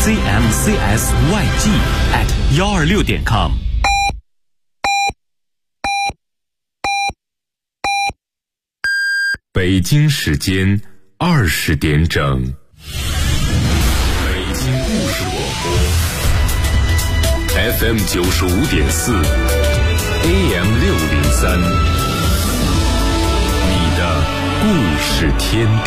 zmcsyg@126.com。 北京时间20点整。北京故事广播 FM 95.4 AM 603，你的故事天地。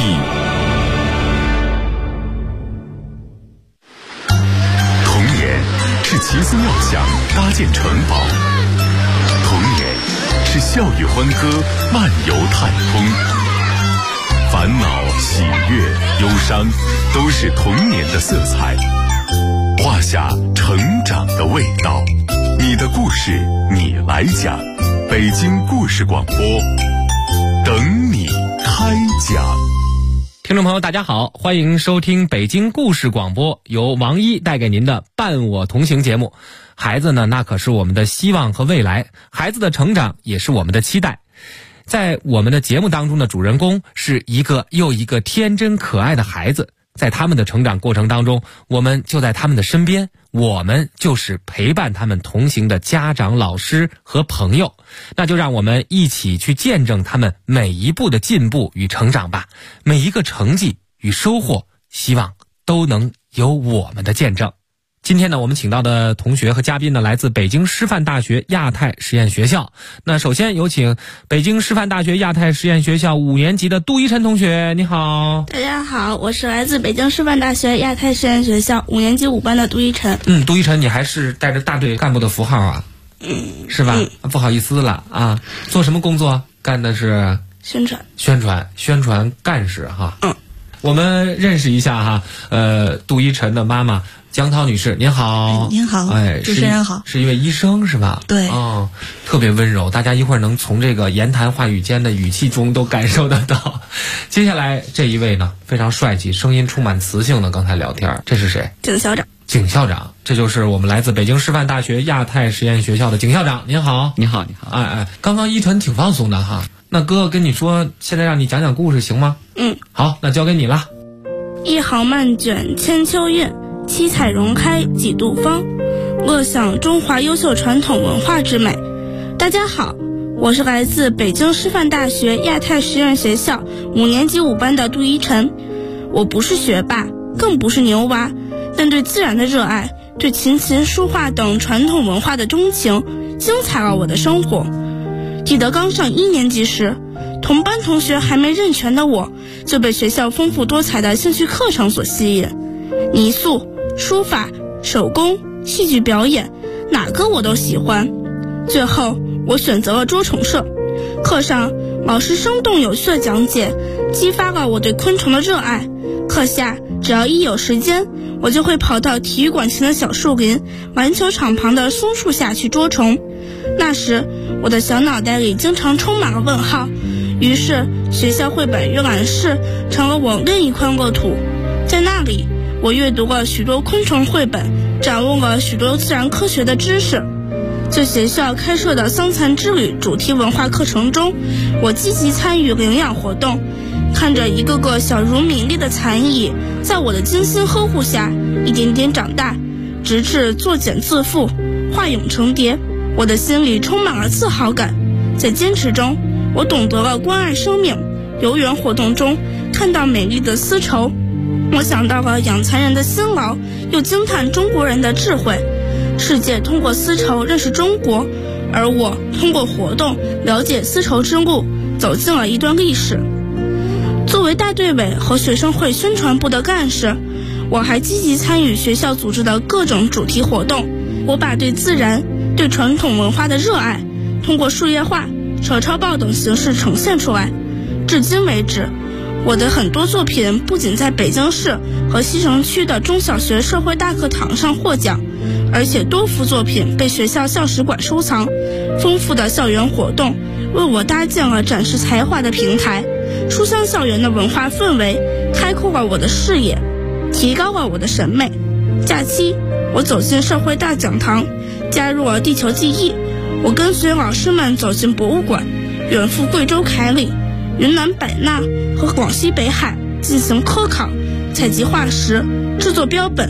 童年是奇思妙想搭建城堡，童年是笑语欢歌漫游太空，烦恼、喜悦、忧伤都是童年的色彩，画下成长的味道。你的故事你来讲，北京故事广播等你开讲。 听众朋友大家好，欢迎收听北京故事广播，由王一带给您的伴我同行节目。孩子呢，那可是我们的希望和未来，孩子的成长也是我们的期待。在我们的节目当中的主人公是一个又一个天真可爱的孩子，在他们的成长过程当中，我们就在他们的身边，我们就是陪伴他们同行的家长、老师和朋友。那就让我们一起去见证他们每一步的进步与成长吧，每一个成绩与收获，希望都能有我们的见证。今天呢，我们请到的同学和嘉宾呢，来自北京师范大学亚太实验学校。那首先有请北京师范大学亚太实验学校5年级的杜一晨同学，你好。 大家好，我是来自北京师范大学亚太实验学校5年级5班的杜一晨。 杜一晨，你还是带着大队干部的符号啊？是吧？不好意思了啊。做什么工作？干的是宣传干事哈。我们认识一下哈。杜一晨的妈妈江涛女士，您好。 您好，主持人好。 是一位医生是吧？ 对。 特别温柔，大家一会儿能从这个言谈话语间的语气中都感受得到。接下来这一位呢，非常帅气，声音充满磁性的，刚才聊天，这是谁？ 景校长。 景校长，这就是我们来自北京师范大学亚太实验学校的景校长，您好。 你好。 刚刚一晨挺放松的哈。那哥哥跟你说，现在让你讲讲故事行吗？好，那交给你了。 一行漫卷千秋韵，七彩荣开几度芳，乐享中华优秀传统文化之美。大家好，我是来自北京师范大学亚太实验学校5年级5班的杜一晨。我不是学霸，更不是牛娃，但对自然的热爱，对琴棋书画等传统文化的钟情，精彩了我的生活。记得刚上1年级时，同班同学还没认全的我，就被学校丰富多彩的兴趣课程所吸引。泥塑、书法、手工、戏剧表演，哪个我都喜欢。最后我选择了捉虫社，课上老师生动有趣的讲解，激发了我对昆虫的热爱。课下只要一有时间，我就会跑到体育馆前的小树林、篮球场旁的松树下去捉虫。那时我的小脑袋里经常充满了问号，于是学校绘本阅览室成了我另一块乐土。在那里，我阅读了许多昆虫绘本，掌握了许多自然科学的知识。在学校开设的桑蚕之旅主题文化课程中，我积极参与领养活动，看着一个个小如米粒的蚕蚁在我的精心呵护下一点点长大，直至作茧自缚，化蛹成蝶，我的心里充满了自豪感。在坚持中，我懂得了关爱生命。游园活动中看到美丽的丝绸，我想到了养蚕人的辛劳，又惊叹中国人的智慧。世界通过丝绸认识中国，而我通过活动了解丝绸之路，走进了一段历史。作为大队委和学生会宣传部的干事，我还积极参与学校组织的各种主题活动。我把对自然、对传统文化的热爱通过树叶画、手抄报等形式呈现出来。至今为止，我的很多作品不仅在北京市和西城区的中小学社会大课堂上获奖，而且多幅作品被学校校史馆收藏。丰富的校园活动为我搭建了展示才华的平台，书香校园的文化氛围开阔了我的视野，提高了我的审美。假期，我走进社会大讲堂，加入了地球记忆。我跟随老师们走进博物馆，远赴贵州凯里、云南百纳和广西北海进行科考、采集化石、制作标本。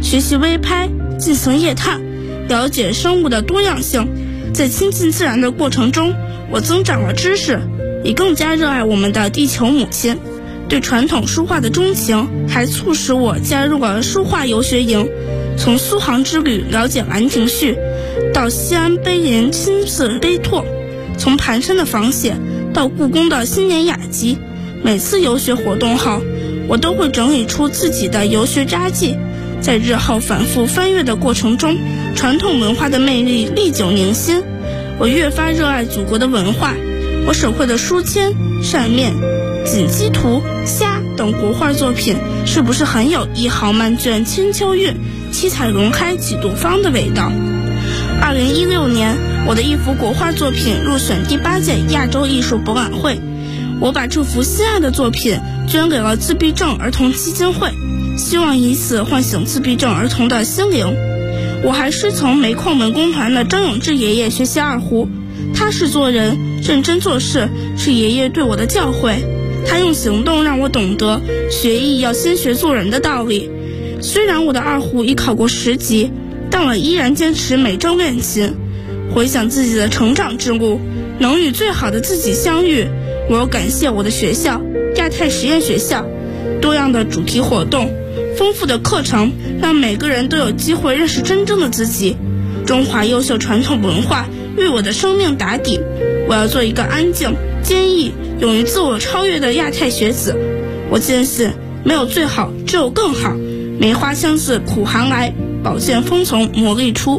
学习微拍，进行夜探，了解生物的多样性。在亲近自然的过程中，我增长了知识，也更加热爱我们的地球母亲。对传统书画的钟情还促使我加入了书画游学营，从苏杭之旅了解兰亭序，到西安碑林亲自碑拓，从盘山的仿写到故宫的新年雅集。每次游学活动后，我都会整理出自己的游学札记，在日后反复翻阅的过程中，传统文化的魅力历久弥新，我越发热爱祖国的文化。我手绘的书签、扇面、锦鸡图、虾等国画作品，是不是很有一行漫卷千秋韵，七彩荣开几度芳的味道？2016年，我的一幅国画作品入选第8届亚洲艺术博览会。我把这幅心爱的作品捐给了自闭症儿童基金会，希望以此唤醒自闭症儿童的心灵。我还师从煤矿文工团的张永志爷爷学习二胡，踏实做人，认真做事，是爷爷对我的教诲。他用行动让我懂得学艺要先学做人的道理。虽然我的二胡已考过10级，但我依然坚持每周练琴。回想自己的成长之路，能与最好的自己相遇，我要感谢我的学校亚太实验学校，多样的主题活动，丰富的课程，让每个人都有机会认识真正的自己。中华优秀传统文化为我的生命打底，我要做一个安静、坚毅、勇于自我超越的亚太学子。我坚信没有最好，只有更好。梅花香自苦寒来，宝剑锋从磨砺出。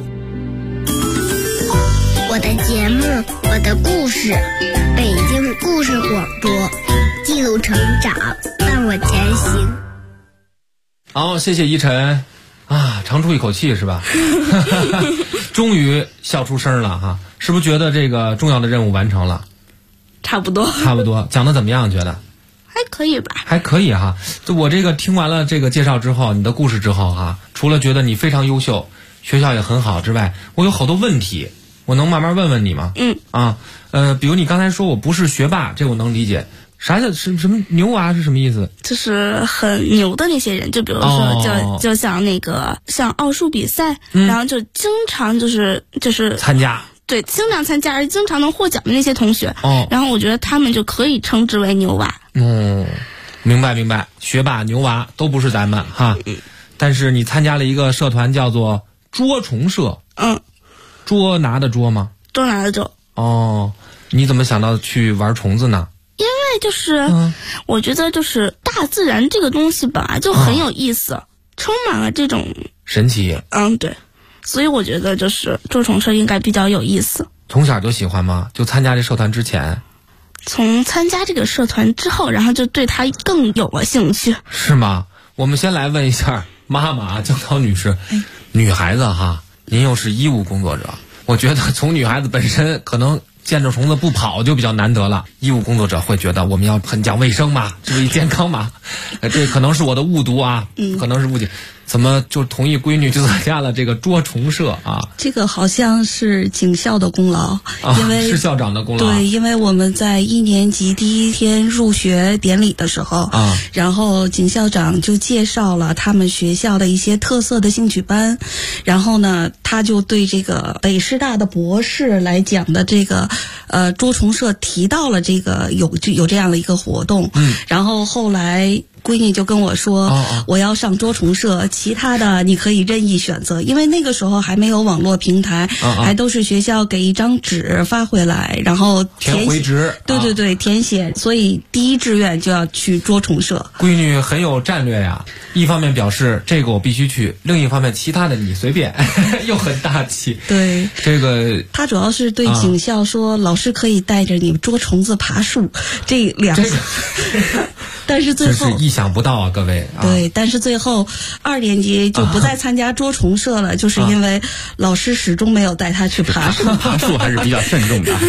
我的节目，我的故事，北京故事广播，记录成长，伴我前行。 好，谢谢依晨啊，长出一口气是吧？终于笑出声了哈，是不是觉得这个重要的任务完成了？ 差不多， 讲得怎么样？觉得还可以吧？ 还可以哈。我这个听完了这个介绍之后，你的故事之后哈，除了觉得你非常优秀，学校也很好之外，我有好多问题，我能慢慢问问你吗？比如你刚才说我不是学霸，这我能理解。啥叫什么牛娃是什么意思？ 就是很牛的那些人，就比如说就像那个像奥数比赛，然后就经常就是参加， 对，经常参加而经常能获奖的那些同学，然后我觉得他们就可以称之为牛娃。 明白，学霸牛娃都不是咱们哈。但是你参加了一个社团叫做捉虫社。捉拿的捉吗？ 捉拿的捉。 你怎么想到去玩虫子呢？ 因为就是我觉得就是大自然这个东西本来就很有意思，充满了这种神奇。 对，所以我觉得就是捉虫社应该比较有意思。 从小就喜欢吗？就参加这社团之前？ 从参加这个社团之后，然后就对它更有了兴趣。 是吗？我们先来问一下妈妈江涛女士，女孩子哈，您又是医务工作者，我觉得从女孩子本身可能见着虫子不跑就比较难得了，医务工作者会觉得我们要很讲卫生嘛，注意健康嘛。这可能是我的误读啊，可能是误解。怎么就同意闺女就参加了这个捉虫社啊？ 这个好像是警校的功劳，因为是校长的功劳。 对，因为我们在1年级第1天入学典礼的时候然后警校长就介绍了他们学校的一些特色的兴趣班，然后呢，他就对这个北师大的博士来讲的这个捉虫社提到了这个有这样的一个活动，然后后来闺女就跟我说，我要上捉虫社，其他的你可以任意选择，因为那个时候还没有网络平台，还都是学校给一张纸发回来，然后填回执， 对，填写，所以第1志愿就要去捉虫社。 闺女很有战略呀，一方面表示这个我必须去，另一方面其他的你随便，又很大气。 对， 这个他主要是对警校说，老师可以带着你捉虫子、爬树，这两个。但是最后真是意想不到啊，各位。 对，但是最后2年级就不再参加捉虫社了，就是因为老师始终没有带他去爬树。 爬树还是比较慎重的。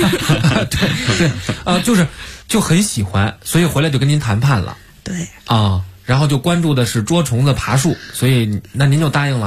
对，就很喜欢，所以回来就跟您谈判了。 对然后就关注的是捉虫子、爬树，所以那您就答应了。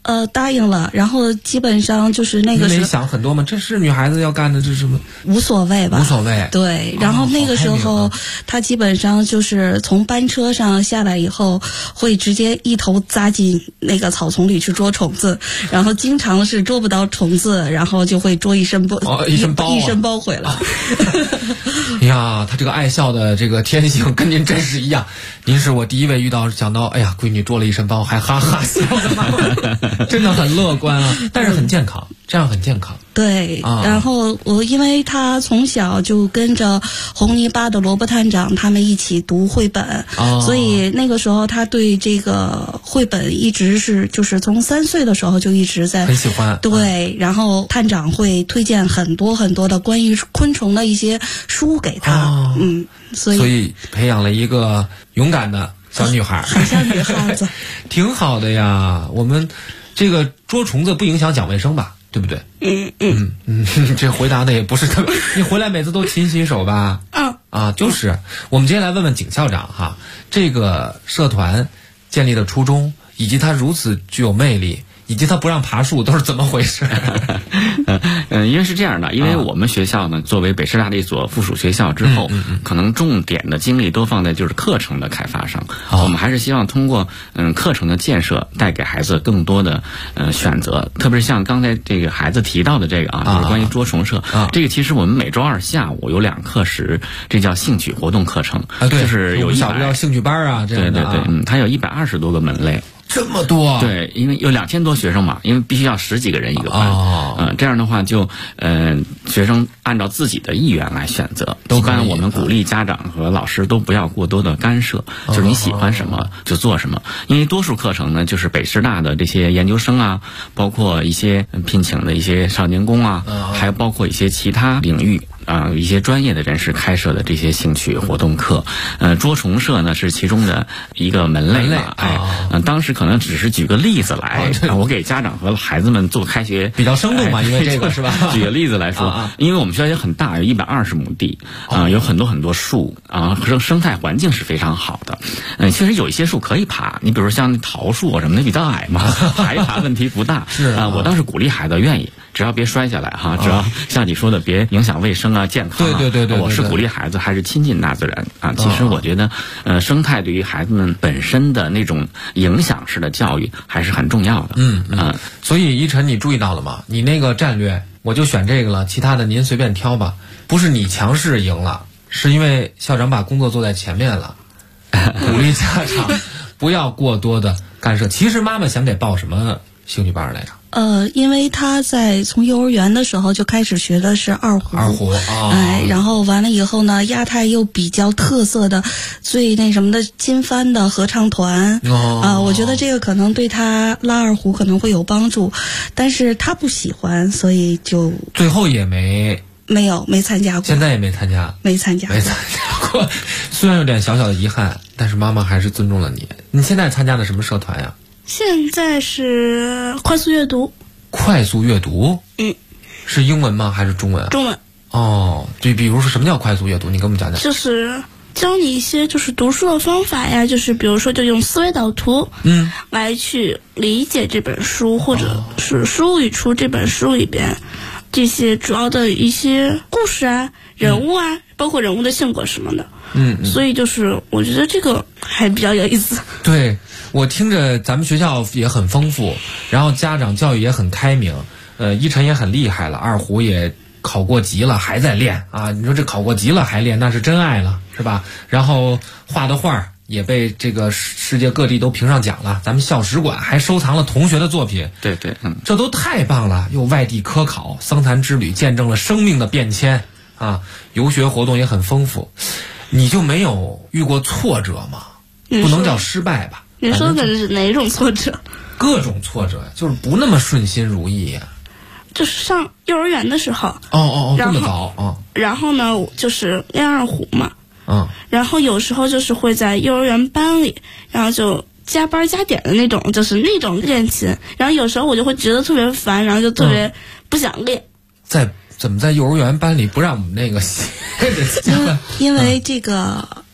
答应了，然后基本上就是那个时候没想很多吗？这是女孩子要干的，这是什么？ 无所谓吧， 无所谓。 对，然后那个时候他基本上就是从班车上下来以后，会直接一头扎进那个草丛里去捉虫子，然后经常是捉不到虫子，然后就会捉一身包， 一身包回来。 呀，他这个爱笑的这个天性跟您真是一样。您是我第一位遇到想到，哎呀，闺女捉了一身包还哈哈笑的妈妈，真的很乐观啊，但是很健康，这样很健康。 对，然后因为他从小就跟着红泥巴的罗伯探长他们一起读绘本，所以那个时候他对这个绘本一直是就是从3岁的时候就一直在很喜欢。 对，然后探长会推荐很多很多的关于昆虫的一些书给他，所以培养了一个勇敢的小女孩， 好像女孩子， 挺好的呀。我们这个捉虫子不影响讲卫生吧？对不对？这回答的也不是特别。你回来每次都勤洗手吧？就是。我们接下来问问景校长哈，这个社团建立的初衷，以及它如此具有魅力，以及它不让爬树，都是怎么回事？ 因为是这样的，因为我们学校呢，作为北师大的一所附属学校之后，可能重点的精力都放在就是课程的开发上。我们还是希望通过课程的建设，带给孩子更多的选择。特别是像刚才这个孩子提到的这个就是关于捉虫社，这个其实我们每周2下午有2课时，这叫兴趣活动课程对， 就是有小的叫兴趣班啊，这样的。 对，它有120多个门类。 这么多？对， 因为有2000多学生嘛，因为必须要10几个人一个班，这样的话就学生按照自己的意愿来选择。一般我们鼓励家长和老师都不要过多的干涉，就是你喜欢什么就做什么。因为多数课程呢，就是北师大的这些研究生啊，包括一些聘请的一些少年宫啊，还有包括一些其他领域一些专业的人士开设的这些兴趣活动课，捉虫社呢是其中的一个门类嘛。当时可能只是举个例子来，我给家长和孩子们做开学比较生动嘛，因为这个是吧？ 举个例子来说，因为我们学校也很大，有120亩地有很多树生态环境是非常好的。其实有一些树可以爬，你比如说像桃树什么的比较矮嘛，爬一爬问题不大。 是我倒是鼓励孩子愿意，只要别摔下来哈，只要像你说的别影响卫生健康。 对， 我是鼓励孩子还是亲近大自然其实我觉得生态对于孩子们本身的那种影响式的教育还是很重要的。 所以依晨你注意到了吗？你那个战略我就选这个了，其他的您随便挑吧。不是你强势赢了，是因为校长把工作做在前面了，鼓励家长不要过多的干涉。其实妈妈想给报什么兴趣班来着？ 因为他在从幼儿园的时候就开始学的是二胡，然后完了以后呢，亚太又比较特色的最那什么的金帆的合唱团，我觉得这个可能对他拉二胡可能会有帮助，但是他不喜欢，所以就最后也没参加过， 现在也没参加过。虽然有点小小的遗憾，但是妈妈还是尊重了你。你现在参加的什么社团呀？ 现在是快速阅读。 快速阅读？是英文吗？还是中文？ 中文。 对，比如说什么叫快速阅读？你给我们讲讲。 就是教你一些就是读书的方法呀，就是比如说就用思维导图，来去理解这本书，或者是梳理出这本书里边这些主要的一些故事啊、人物啊，包括人物的性格什么的。所以就是我觉得这个还比较有意思。 对，我听着咱们学校也很丰富，然后家长教育也很开明。依晨也很厉害了，二胡也考过级了，还在练啊！你说这考过级了还练，那是真爱了，是吧？然后画的画也被这个世界各地都评上奖了，咱们校史馆还收藏了同学的作品。 对， 这都太棒了！又外地科考，桑蚕之旅见证了生命的变迁啊！游学活动也很丰富。你就没有遇过挫折吗？不能叫失败吧？ 你说的是哪种挫折？ 各种挫折，就是不那么顺心如意呀。 就是上幼儿园的时候， 这么早然后呢，就是练二胡嘛，然后有时候就是会在幼儿园班里，然后就加班加点的那种，就是那种练琴，然后有时候我就会觉得特别烦，然后就特别不想练。 怎么在幼儿园班里不让我们那个因为这个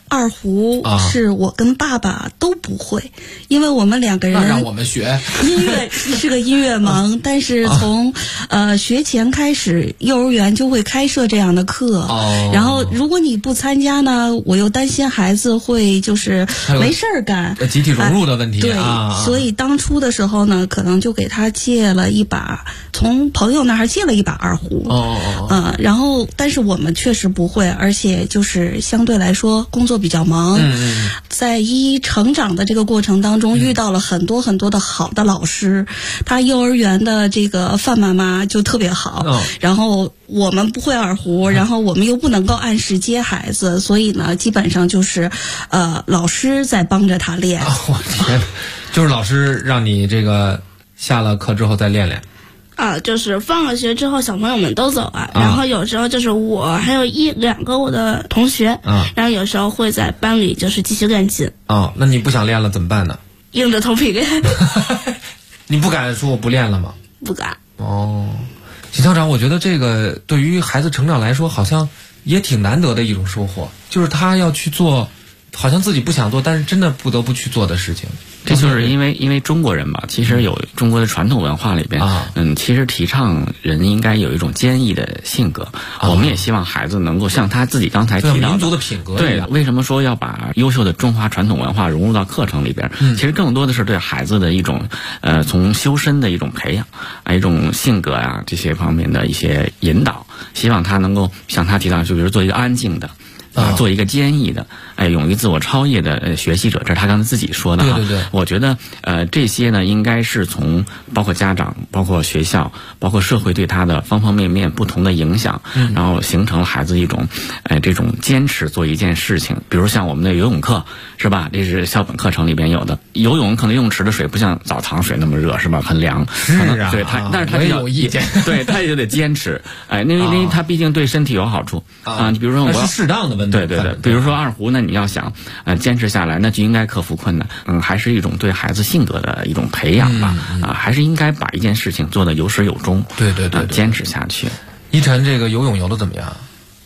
二胡是我跟爸爸都不会，因为我们两个人那让我们学音乐是个音乐盲，但是从学前开始，幼儿园就会开设这样的课。然后如果你不参加呢，我又担心孩子会就是没事儿干， 集体融入的问题。 对，所以当初的时候呢，可能就给他借了一把，从朋友那儿借了一把二胡。然后但是我们确实不会，而且就是相对来说工作比较忙。在成长的这个过程当中，遇到了很多很多的好的老师。他幼儿园的这个范妈妈就特别好。然后我们不会二胡，然后我们又不能够按时接孩子，所以呢，基本上就是老师在帮着他练。 我天，就是老师让你这个下了课之后再练练。 就是放了学之后，小朋友们都走了，然后有时候就是我还有2个我的同学，然后有时候会在班里就是继续练琴。 那你不想练了怎么办呢？ 硬着头皮练。 你不敢说我不练了吗？ 不敢。 邢校长，我觉得这个对于孩子成长来说，好像也挺难得的一种收获，就是他要去做好像自己不想做，但是真的不得不去做的事情。 这就是因为中国人吧，其实有中国的传统文化里边，其实提倡人应该有一种坚毅的性格。我们也希望孩子能够像他自己刚才提到的民族的品格。 对，为什么说要把优秀的中华传统文化融入到课程里边？其实更多的是对孩子的一种从修身的一种培养，一种性格啊这些方面的一些引导，希望他能够像他提到，就比如做一个安静的。做一个坚毅的，勇于自我超越的学习者，这是他刚才自己说的。 对， 我觉得这些呢，应该是从包括家长、包括学校、包括社会对他的方方面面不同的影响，然后形成了孩子一种这种坚持做一件事情。比如像我们的游泳课，是吧？这是校本课程里边有的。游泳可能泳池的水不像澡堂水那么热，是吧？很凉。 是啊。 对他，但是他比较有意见。 对他也得坚持。因为他毕竟对身体有好处啊。你比如说是适当的问题。 对，比如说二胡呢，你要想坚持下来，那就应该克服困难。还是一种对孩子性格的一种培养吧。还是应该把一件事情做得有始有终。 对， 坚持下去。 依晨，这个游泳游得怎么样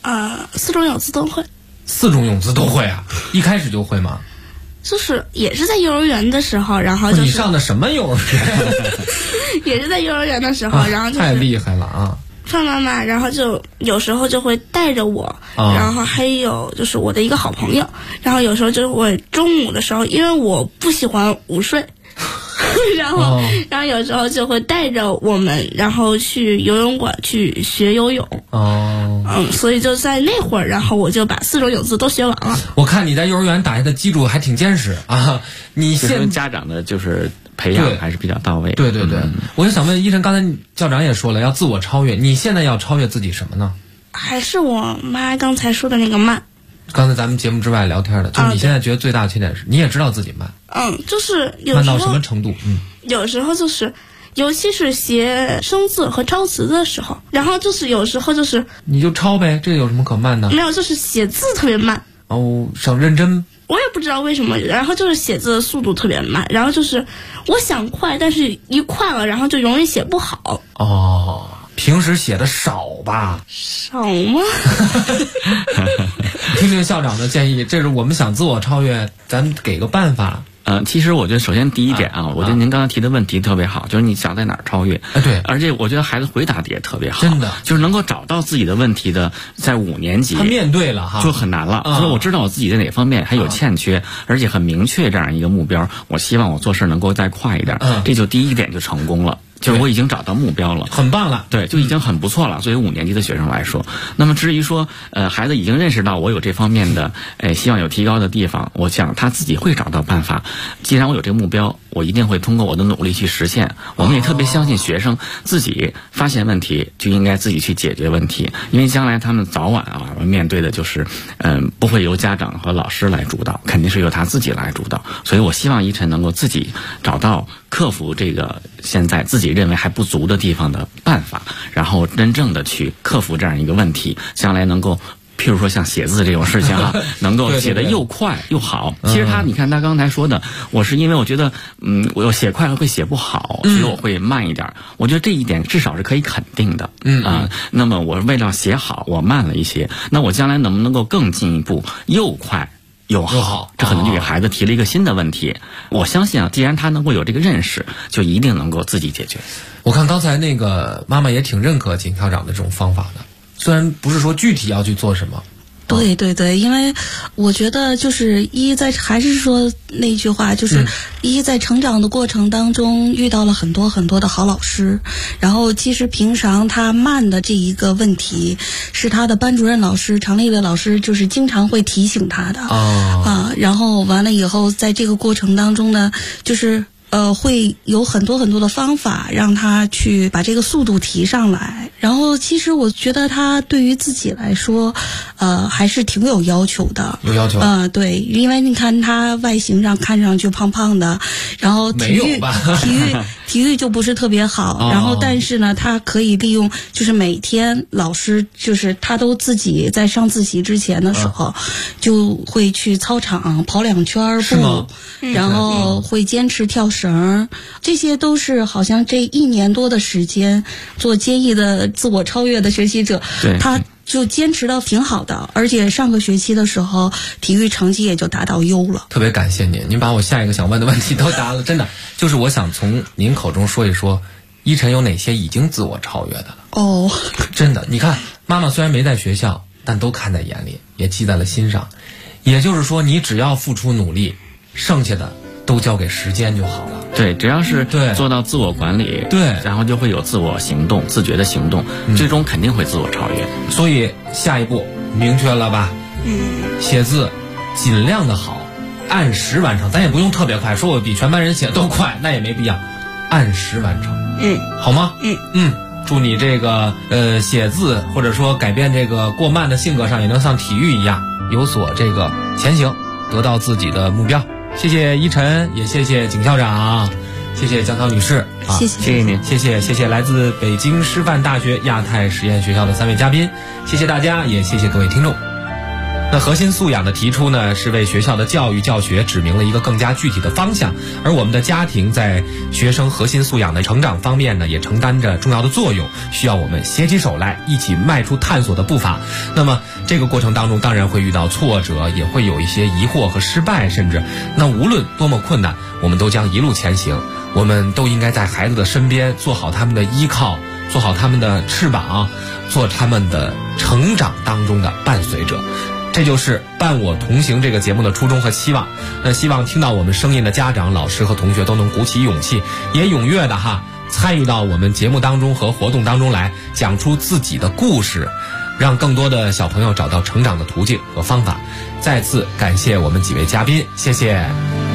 ？4种泳姿都会。 4种泳姿都会啊？一开始就会吗？ 就是也是在幼儿园的时候，然后你上的什么幼儿园？ 也是在幼儿园的时候，然后太厉害了啊！ 范妈妈，然后就有时候就会带着我，然后还有就是我的一个好朋友，然后有时候就会中午的时候，因为我不喜欢午睡，然后有时候就会带着我们，然后去游泳馆去学游泳。所以就在那会儿，然后我就把4种泳姿都学完了。 我看你在幼儿园打下的基础还挺坚实啊！你现家长的就是培养还是比较到位。 对，我就想问依晨，刚才校长也说了要自我超越，你现在要超越自己什么呢？ 还是我妈刚才说的那个慢。 刚才咱们节目之外聊天的，就是你现在觉得最大的缺点是，你也知道自己慢。 就是有时候慢到什么程度？ 有时候就是，尤其是写生字和抄词的时候，然后就是有时候就是你就抄呗，这有什么可慢的？ 没有，就是写字特别慢。 想认真。 我也不知道为什么，然后就是写字的速度特别慢，然后就是我想快，但是一快了，然后就容易写不好。 平时写的少吧？ 少吗？ 听听校长的建议，这是我们想自我超越，咱给个办法。 其实我觉得首先第一点我觉得您刚才提的问题特别好，就是你想在哪儿超越。 对， 而且我觉得孩子回答的也特别好， 真的就是能够找到自己的问题的，在5年级他面对了就很难了。所以我知道我自己在哪方面还有欠缺，而且很明确这样一个目标，我希望我做事能够再快一点。这就第一点就成功了。就是我已经找到目标了， 很棒了， 对，就已经很不错了。作为5年级的学生来说，那么至于说，孩子已经认识到我有这方面的，希望有提高的地方，我想他自己会找到办法。既然我有这个目标，我一定会通过我的努力去实现。我们也特别相信学生自己发现问题就应该自己去解决问题，因为将来他们早晚面对的就是，不会由家长和老师来主导，肯定是由他自己来主导。所以我希望依晨能够自己找到克服这个现在自己认为还不足的地方的办法，然后真正的去克服这样一个问题，将来能够譬如说像写字这种事情能够写得又快又好。其实你看他刚才说的，我是因为我觉得我写快了会写不好，所以我会慢一点。我觉得这一点至少是可以肯定的。那么我为了写好我慢了一些，那我将来能不能够更进一步又快友好，这可能就给孩子提了一个新的问题。我相信啊，既然他能够有这个认识，就一定能够自己解决。 我看刚才那个妈妈也挺认可景校长的这种方法的，虽然不是说具体要去做什么。 对对对，因为我觉得就是还是说那句话，就是在成长的过程当中遇到了很多很多的好老师，然后其实平常他慢的这一个问题是他的班主任老师常丽的老师就是经常会提醒他的然后完了以后在这个过程当中呢，就是会有很多很多的方法让他去把这个速度提上来。然后其实我觉得他对于自己来说还是挺有要求的。 有要求对，因为你看他外形上看上去胖胖的，然后体育就不是特别好然后但是呢他可以利用就是每天老师就是他都自己在上自习之前的时候就会去操场跑2圈步，然后会坚持跳绳，这些都是好像这1年多的时间做坚毅的自我超越的学习者，他就坚持的挺好的，而且上个学期的时候体育成绩也就达到优了。 特别感谢您把我下一个想问的问题都答了，真的就是我想从您口中说一说依晨有哪些已经自我超越的了。真的，你看妈妈虽然没在学校，但都看在眼里，也记在了心上。也就是说你只要付出努力，剩下的都交给时间就好了。 对，只要是做到自我管理，然后就会有自我行动，自觉的行动，最终肯定会自我超越。 所以下一步明确了吧？写字尽量的好，按时完成，咱也不用特别快，说我比全班人写都快，那也没必要，按时完成。好吗？祝你这个写字或者说改变这个过慢的性格上，也能像体育一样有所这个前行，得到自己的目标。谢谢依晨，也谢谢景校长，谢谢江涛女士谢谢您， 谢谢来自北京师范大学亚太实验学校的3位嘉宾，谢谢大家，也谢谢各位听众。那核心素养的提出呢，是为学校的教育教学指明了一个更加具体的方向，而我们的家庭在学生核心素养的成长方面呢，也承担着重要的作用，需要我们携起手来，一起迈出探索的步伐。那么这个过程当中当然会遇到挫折，也会有一些疑惑和失败，甚至那无论多么困难，我们都将一路前行。我们都应该在孩子的身边，做好他们的依靠，做好他们的翅膀，做他们的成长当中的伴随者。这就是伴我同行这个节目的初衷和期望。那希望听到我们声音的家长、老师和同学都能鼓起勇气，也踊跃的参与到我们节目当中和活动当中来，讲出自己的故事，让更多的小朋友找到成长的途径和方法。再次感谢我们几位嘉宾，谢谢。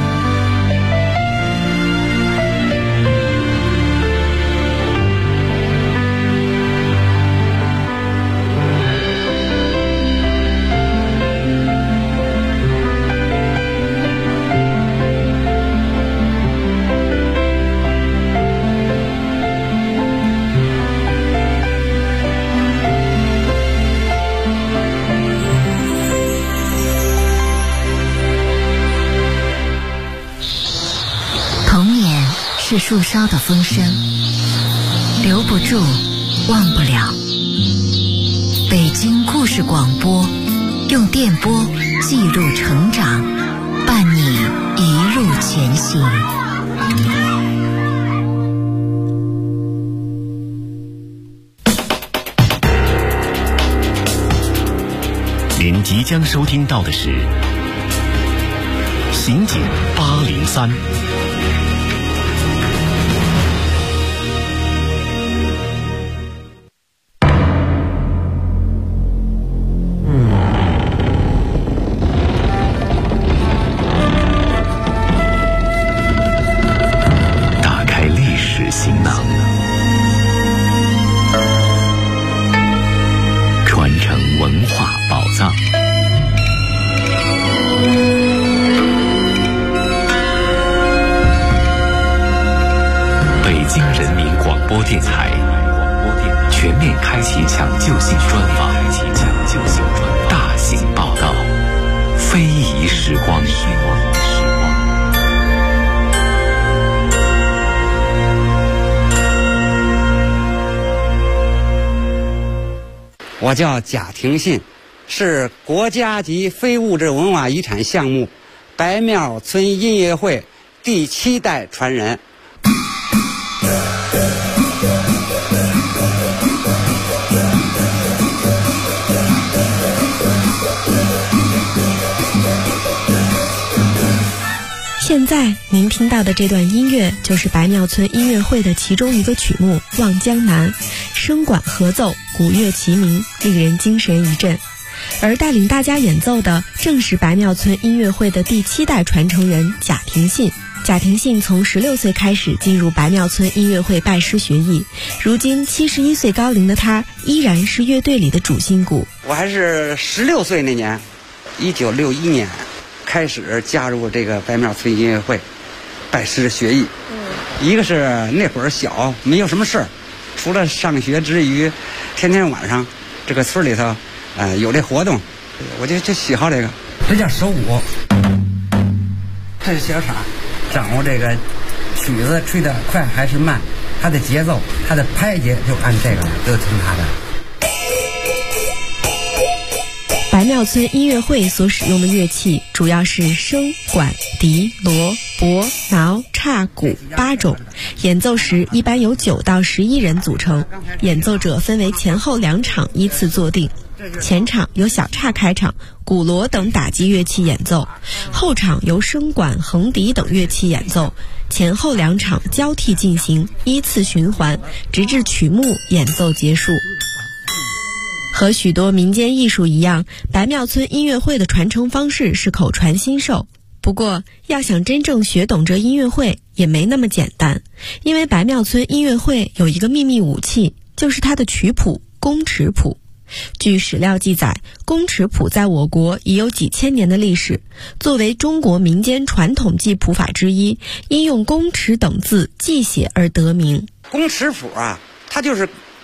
是树梢的风声，留不住，忘不了。北京故事广播，用电波记录成长，伴你一路前行。 您即将收听到的是刑警803。电台全面开启抢救性专访，大型报道，非遗时光。 我叫贾廷信， 是国家级非物质文化遗产项目白庙村音乐会第7代传人。 现在您听到的这段音乐就是白庙村音乐会的其中一个曲目《望江南》，声管合奏，鼓乐齐鸣，令人精神一振。而带领大家演奏的正是白庙村音乐会的第7代传承人贾廷信。贾廷信从16岁开始进入白庙村音乐会拜师学艺，如今71岁高龄的他依然是乐队里的主心骨。 我还是16岁那年，1961年开始加入这个白庙村音乐会，拜师学艺。一个是那会儿小，没有什么事儿，除了上学之余，天天晚上这个村里头，有这活动，我就喜好这个。这叫手鼓，这是小傻，掌握这个曲子吹得快还是慢，它的节奏，它的拍节就按这个都听它的。 白庙村音乐会所使用的乐器主要是笙、管、笛、锣、钹、挠、叉、鼓8种，演奏时一般由9到11人组成，演奏者分为前后2场依次坐定。前场由小叉开场，鼓锣等打击乐器演奏，后场由笙管、横笛等乐器演奏，前后2场交替进行，依次循环，直至曲目演奏结束。和许多民间艺术一样，白庙村音乐会的传承方式是口传心授。不过，要想真正学懂这音乐会也没那么简单，因为白庙村音乐会有一个秘密武器，就是它的曲谱宫尺谱。据史料记载，宫尺谱在我国已有几千年的历史，作为中国民间传统记谱法之一，因用宫尺等字记写而得名。 宫尺谱啊，它就是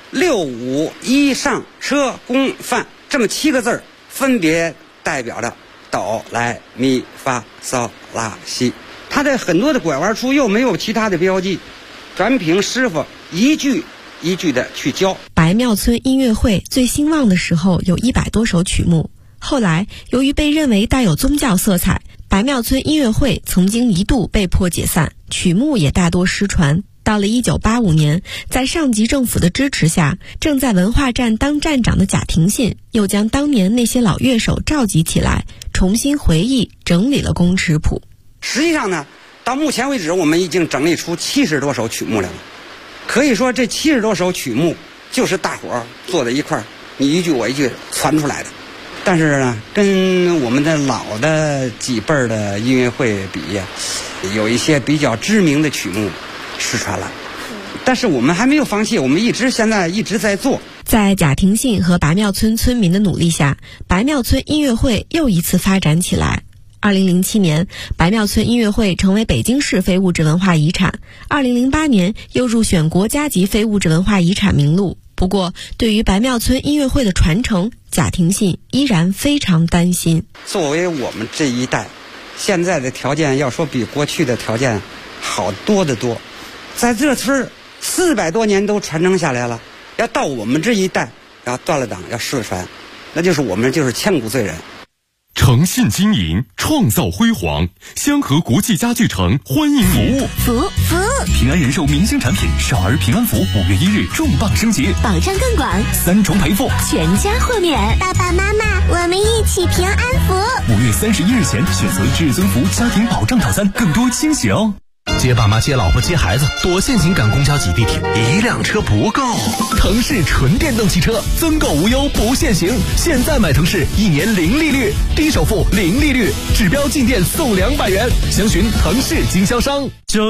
6、5、1上车宫范这么7个字，分别代表着哆来咪发嗦拉西。它的很多的拐弯处又没有其他的标记，全凭师傅一句一句的去教。 白庙村音乐会最兴旺的时候有100多首曲目，后来由于被认为带有宗教色彩，白庙村音乐会曾经一度被迫解散，曲目也大多失传。到了1985年，在上级政府的支持下，正在文化站当站长的贾廷信又将当年那些老乐手召集起来，重新回忆整理了宫尺谱。 实际上呢，到目前为止我们已经整理出70多首曲目来了。可以说这70多首曲目就是大伙儿坐在一块儿，你一句我一句传出来的。但是呢，跟我们的老的几辈儿的音乐会比，有一些比较知名的曲目失传了。但是我们还没有放弃，我们现在一直在做。 在贾廷信和白庙村村民的努力下，白庙村音乐会又一次发展起来。2007年，白庙村音乐会成为北京市非物质文化遗产。2008年又入选国家级非物质文化遗产名录。不过，对于白庙村音乐会的传承，贾廷信依然非常担心。 作为我们这一代，现在的条件要说比过去的条件好多得多。在这村400多年都传承下来了，要到我们这一代要断了档，要失传，那就是我们就是千古罪人。 诚信经营，创造辉煌。香河国际家具城欢迎你。 福平安人寿明星产品少儿平安福5月1日重磅升级， 保障更广 ，3重赔付， 全家豁免。 爸爸妈妈，我们一起平安福。 5月31日前选择至尊福家庭保障套餐，更多惊喜哦。 接爸妈、接老婆、接孩子，多限行赶公交挤地铁，1辆车不够。腾势纯电动汽车增购无忧不限行，现在买腾势1年0利率，低首付0利率，指标进店送200元，详询腾势经销商。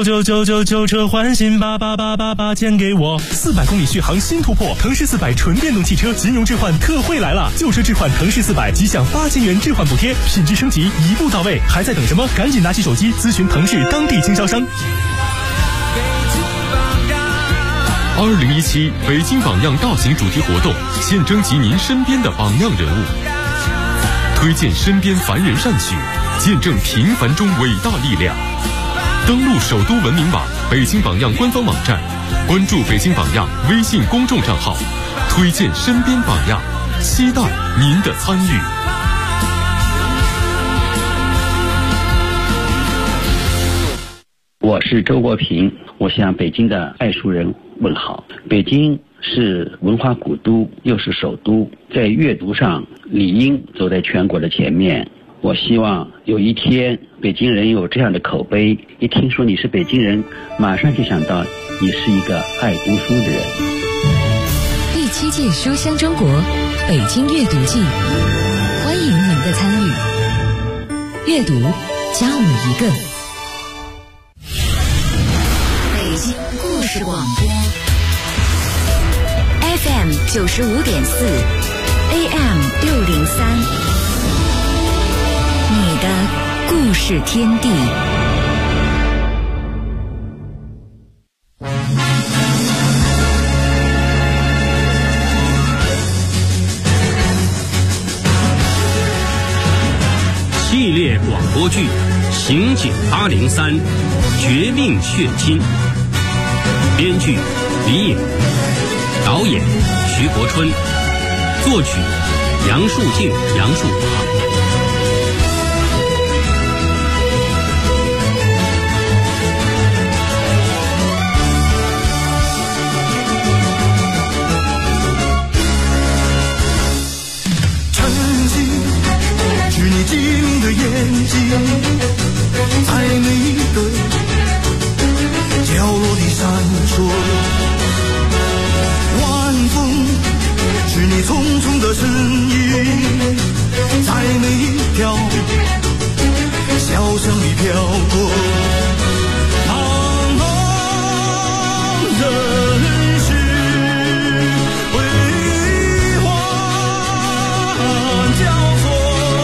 99999车换新88888钱给我 ，400公里续航新突破，腾势400纯电动汽车金融置换特惠来了，旧车置换腾势400即享8000元置换补贴，品质升级一步到位，还在等什么？赶紧拿起手机咨询腾势当地经销商。2017北京榜样大型主题活动，现征集您身边的榜样人物，推荐身边凡人善举，见证平凡中伟大力量。登录首都文明网、北京榜样官方网站，关注北京榜样微信公众账号，推荐身边榜样， 期待您的参与。 我是周国平，我向北京的爱书人问好。北京是文化古都，又是首都，在阅读上理应走在全国的前面。我希望有一天北京人有这样的口碑，一听说你是北京人，马上就想到你是一个爱读书的人。 第7届书香中国北京阅读季，欢迎您的参与。阅读加我一个。北京故事广播 FM 95.4 AM 603，你的故事天地。 系列广播剧《刑警803绝命血亲》，编剧李颖，导演徐国春，作曲杨树静、杨树华。 晶莹的眼睛，在每个角落里闪烁。晚风是你匆匆的身影，在每一条小巷里飘过。茫茫人世辉煌交错。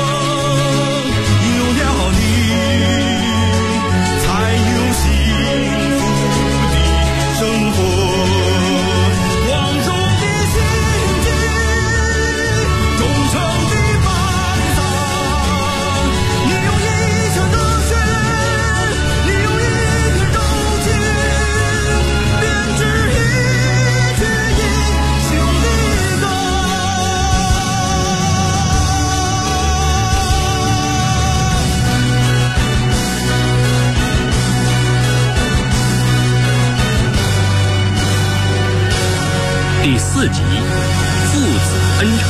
第4集，父子恩仇。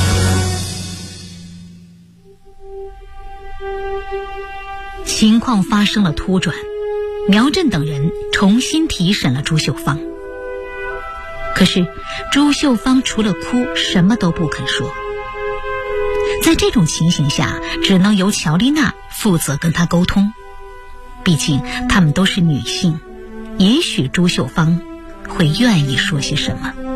情况发生了突转，苗振等人重新提审了朱秀芳。可是朱秀芳除了哭什么都不肯说。在这种情形下，只能由乔丽娜负责跟她沟通，毕竟她们都是女性，也许朱秀芳会愿意说些什么。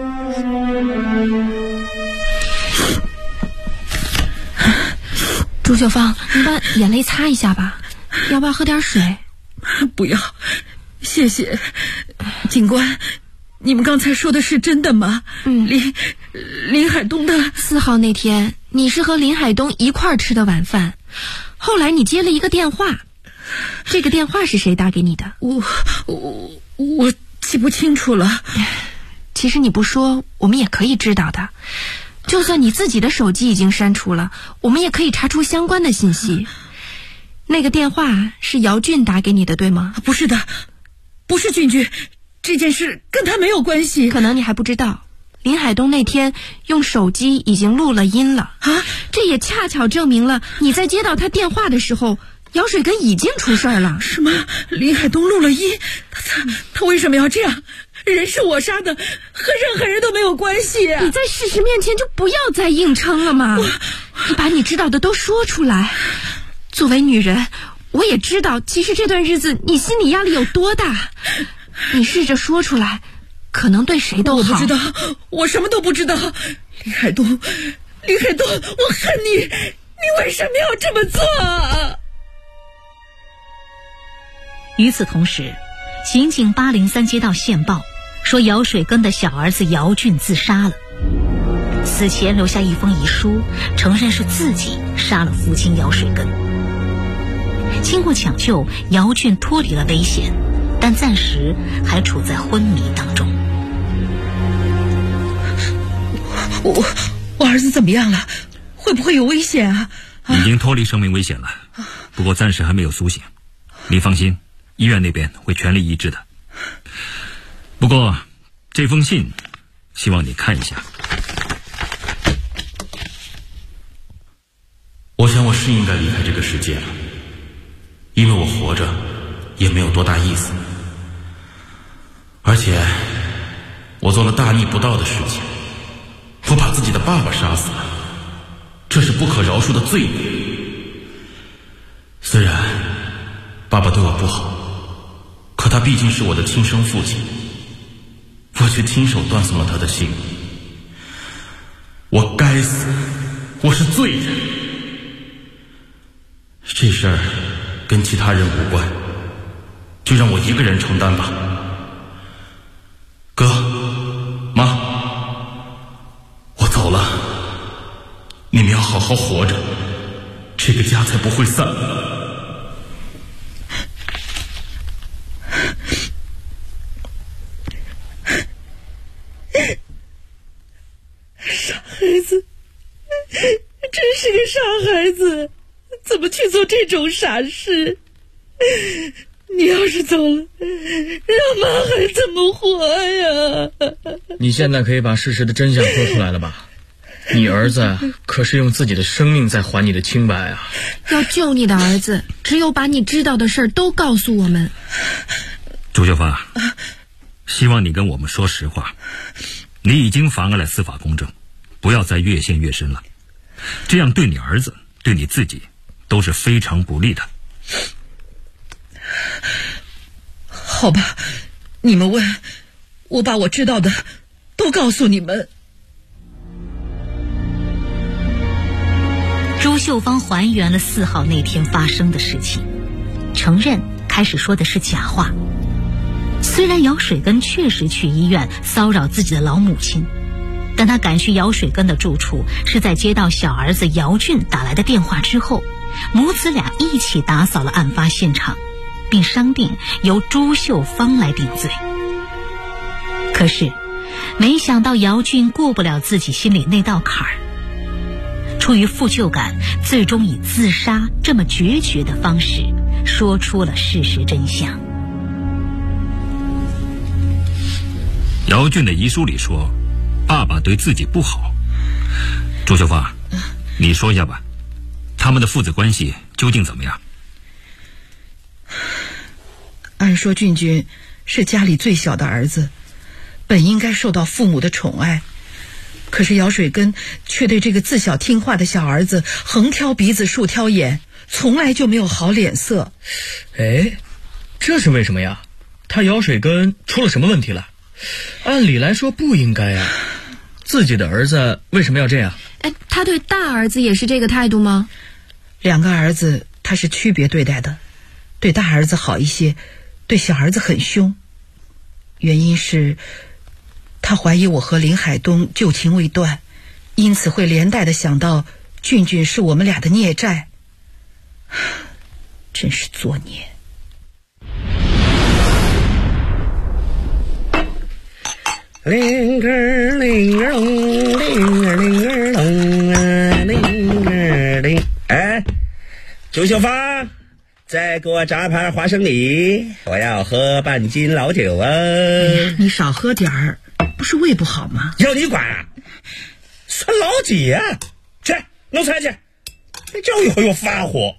朱秀芳，你把眼泪擦一下吧，要不要喝点水？ 不要，谢谢。警官，你们刚才说的是真的吗？林海东的 4号那天，你是和林海东一块儿吃的晚饭，后来你接了一个电话，这个电话是谁打给你的？ 我记不清楚了。 其实你不说，我们也可以知道的。就算你自己的手机已经删除了，我们也可以查出相关的信息。那个电话是姚俊打给你的，对吗？ 不是的，不是俊俊，这件事跟他没有关系。 可能你还不知道，林海东那天用手机已经录了音了啊！这也恰巧证明了你在接到他电话的时候，姚水根已经出事了。 什么？林海东录了音？他为什么要这样？人是我杀的，和任何人都没有关系。 你在事实面前就不要再硬撑了嘛！你把你知道的都说出来。作为女人，我也知道其实这段日子你心理压力有多大。你试着说出来，可能对谁都好。 我不知道，我什么都不知道。林海东，我恨你，你为什么要这么做？ 与此同时，刑警803接到线报，说姚水根的小儿子姚俊自杀了，死前留下一封遗书，承认是自己杀了父亲姚水根。经过抢救，姚俊脱离了危险，但暂时还处在昏迷当中。 我儿儿子怎么样了？会不会有危险啊？ 已经脱离生命危险了，不过暂时还没有苏醒。你放心，医院那边会全力医治的。不过这封信希望你看一下。 我想我是应该离开这个世界了，因为我活着也没有多大意思，而且我做了大逆不道的事情，我把自己的爸爸杀死了，这是不可饶恕的罪孽。虽然爸爸对我不好，可他毕竟是我的亲生父亲，我却亲手断送了他的性命。我该死，我是罪人。这事儿跟其他人无关，就让我一个人承担吧。哥妈，我走了，你们要好好活着，这个家才不会散。 傻孩子，真是个傻孩子，怎么去做这种傻事？你要是走了，让妈还怎么活呀？ 你现在可以把事实的真相说出来了吧？你儿子可是用自己的生命在还你的清白啊！ 要救你的儿子，只有把你知道的事儿都告诉我们。 朱秀芳，希望你跟我们说实话，你已经妨碍了司法公正，不要再越陷越深了，这样对你儿子对你自己都是非常不利的。 好吧，你们问，我把我知道的都告诉你们。 朱秀芳还原了4号那天发生的事情，承认开始说的是假话。虽然姚水根确实去医院骚扰自己的老母亲，但他赶去姚水根的住处是在接到小儿子姚俊打来的电话之后，母子俩一起打扫了案发现场，并商定由朱秀芳来顶罪。可是没想到姚俊过不了自己心里那道坎儿，出于负疚感，最终以自杀这么决绝的方式说出了事实真相。 姚俊的遗书里说爸爸对自己不好。朱秀芳，你说一下吧，他们的父子关系究竟怎么样？ 按说俊俊是家里最小的儿子，本应该受到父母的宠爱，可是姚水根却对这个自小听话的小儿子横挑鼻子竖挑眼，从来就没有好脸色。 哎，这是为什么呀？他姚水根出了什么问题了？按理来说不应该啊，自己的儿子为什么要这样？ 他对大儿子也是这个态度吗 ？2个儿子他是区别对待的，对大儿子好一些，对小儿子很凶。原因是他怀疑我和林海东旧情未断，因此会连带的想到俊俊是我们俩的孽债，真是作孽。 铃儿铃儿隆，铃儿铃儿隆啊，铃儿铃。哎，朱秀芳，再给我炸盘花生米，我要喝半斤老酒啊！ 你少喝点儿，不是胃不好吗？ 要你管啊！算老几啊？去弄菜去，这一会儿又发火。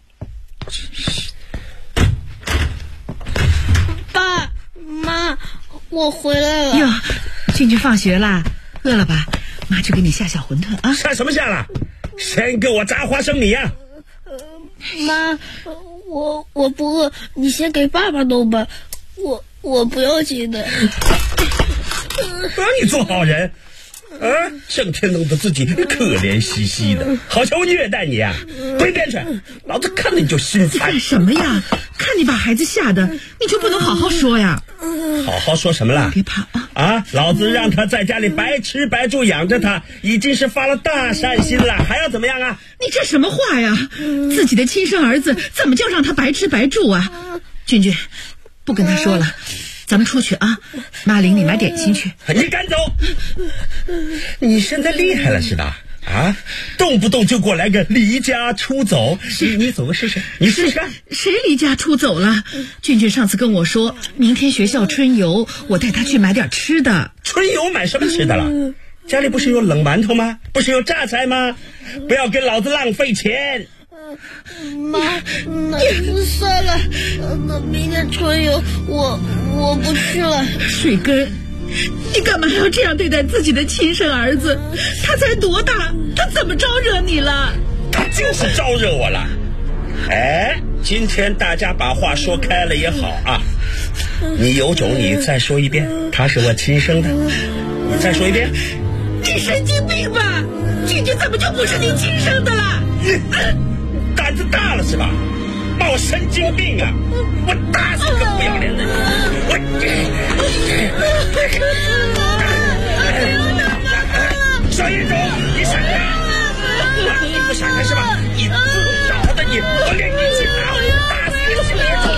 爸妈，我回来了。 哟，俊俊放学啦，饿了吧？妈去给你下小馄饨啊！ 下什么下了？先给我炸花生米呀！ 妈，我不饿，你先给爸爸弄吧，我不要紧的。 让你做好人啊，整天弄得自己可怜兮兮的，好像我虐待你啊！滚一边去，老子看了你就心烦。 干什么呀？看你把孩子吓的，你就不能好好说呀？ 好好说什么了？ 别怕啊！老子让他在家里白吃白住养着他，已经是发了大善心了，还要怎么样啊？ 你这什么话呀？自己的亲生儿子怎么就让他白吃白住啊？俊俊，不跟他说了，咱们出去啊！妈领你买点心去。 你赶走！你现在厉害了是吧？ 啊，动不动就过来个离家出走，你走个试试，你试试看。 谁离家出走了？俊俊上次跟我说，明天学校春游，我带他去买点吃的。 春游买什么吃的了？家里不是有冷馒头吗？不是有榨菜吗？不要跟老子浪费钱。 妈，那算了，那明天春游我不去了。 水根，你干嘛要这样对待自己的亲生儿子？他才多大，他怎么招惹你了？ 他就是招惹我了。哎，今天大家把话说开了也好啊。你有种你再说一遍，他是我亲生的。你再说一遍。 你神经病吧？俊俊怎么就不是你亲生的了？ 胆子大了是吧？骂我神经病啊！我打死个不要脸的！小野种，你闪开！你不闪开是吧？你不找的你，我连一起打，打死你个小野种！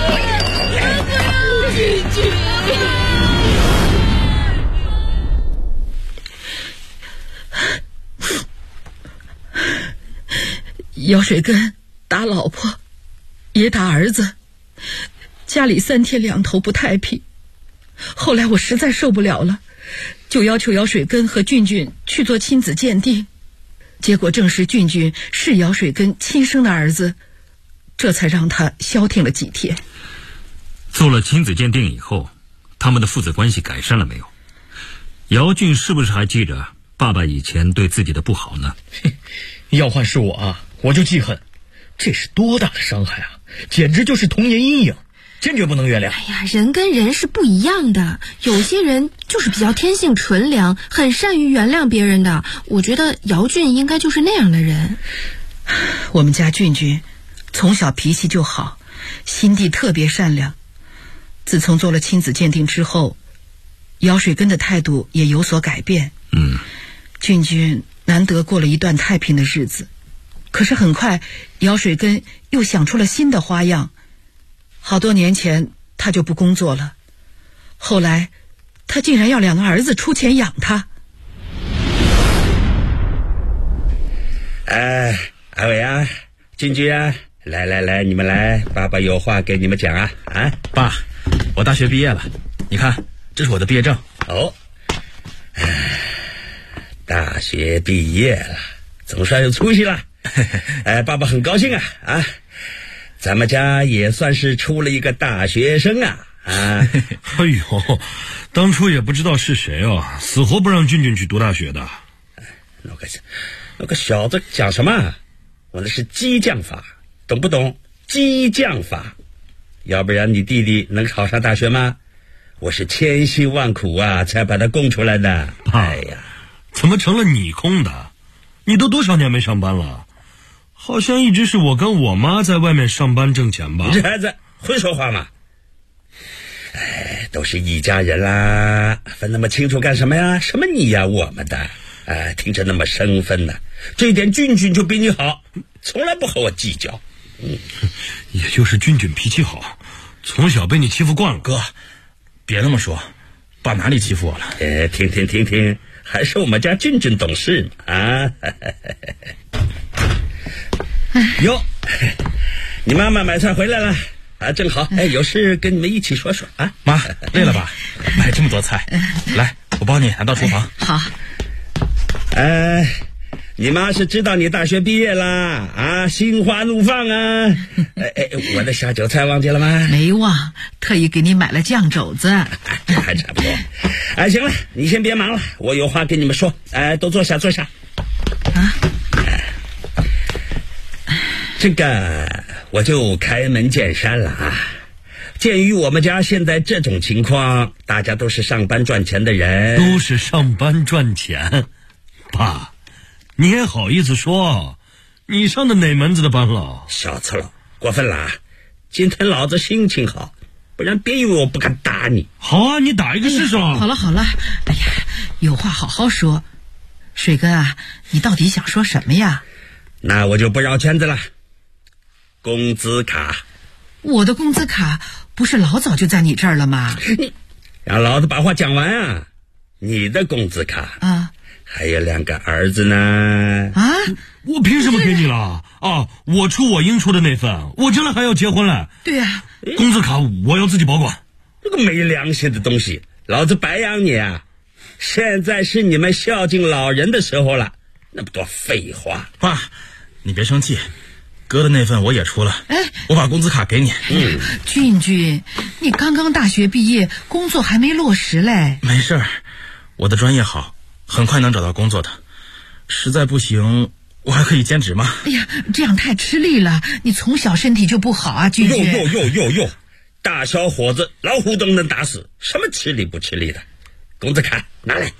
姚水根打老婆，也打儿子，家里3天2头不太平。后来我实在受不了了，就要求姚水根和俊俊去做亲子鉴定，结果证实俊俊是姚水根亲生的儿子，这才让他消停了几天。 做了亲子鉴定以后，他们的父子关系改善了没有？姚俊是不是还记着爸爸以前对自己的不好呢？ 要换是我啊，我就记恨，这是多大的伤害啊！简直就是童年阴影，坚决不能原谅。 哎呀，人跟人是不一样的，有些人就是比较天性纯良，很善于原谅别人的。我觉得姚俊应该就是那样的人。 我们家俊俊从小脾气就好，心地特别善良。自从做了亲子鉴定之后，姚水根的态度也有所改变。俊俊难得过了一段太平的日子，可是很快姚水根又想出了新的花样。好多年前他就不工作了，后来他竟然要2个儿子出钱养他。 阿伟啊，俊俊啊，来，你们来，爸爸有话给你们讲啊！ 爸，我大学毕业了，你看，这是我的毕业证。 哦，大学毕业了，总算有出息了。爸爸很高兴啊！咱们家也算是出了一个大学生啊！ 哎呦，当初也不知道是谁啊，死活不让俊俊去读大学的。 那个小子讲什么？我那是激将法，懂不懂？激将法，要不然你弟弟能考上大学吗？我是千辛万苦啊，才把他供出来的。 哎呀，怎么成了你供的？你都多少年没上班了？好像一直是我跟我妈在外面上班挣钱吧？ 你这孩子会说话吗？都是一家人啦，分那么清楚干什么呀？什么你呀我们的，听着那么生分呢。这一点俊俊就比你好，从来不和我计较。 也就是俊俊脾气好，从小被你欺负惯了。 哥，别那么说，爸哪里欺负我了？ 听，还是我们家俊俊懂事啊！哟，你妈妈买菜回来了啊，正好，有事跟你们一起说说啊。 妈，累了吧？买这么多菜，来，我帮你拿到厨房。 好。 你妈是知道你大学毕业啦啊，心花怒放啊！我的小韭菜忘记了吗？ 没忘，特意给你买了酱肘子。 这还差不多。行了，你先别忙了，我有话跟你们说。都坐下。这个我就开门见山了啊。鉴于我们家现在这种情况，大家都是上班赚钱的人。 都是上班赚钱？爸，你也好意思说？你上的哪门子的班了？ 小次了，过分了啊！今天老子心情好，不然别以为我不敢打你。 好啊，你打一个试试啊！ 好了，哎呀，有话好好说。水根啊，你到底想说什么呀？ 那我就不绕圈子了。工资卡。 我的工资卡不是老早就在你这儿了吗？ 让老子把话讲完啊！你的工资卡还有2个儿子呢。 啊，我凭什么给你了？啊，我出我应出的那份，我将来还要结婚了。 对呀， 工资卡我要自己保管。 这个没良心的东西，老子白养你啊！现在是你们孝敬老人的时候了，那么多废话。 爸，你别生气，哥的那份我也出了，我把工资卡给你。 俊俊，你刚刚大学毕业，工作还没落实嘞。 没事儿，我的专业好，很快能找到工作的。实在不行，我还可以兼职吗？ 哎呀，这样太吃力了，你从小身体就不好啊，俊俊。 哟，大小伙子老虎都能打死，什么吃力不吃力的？工资卡拿来。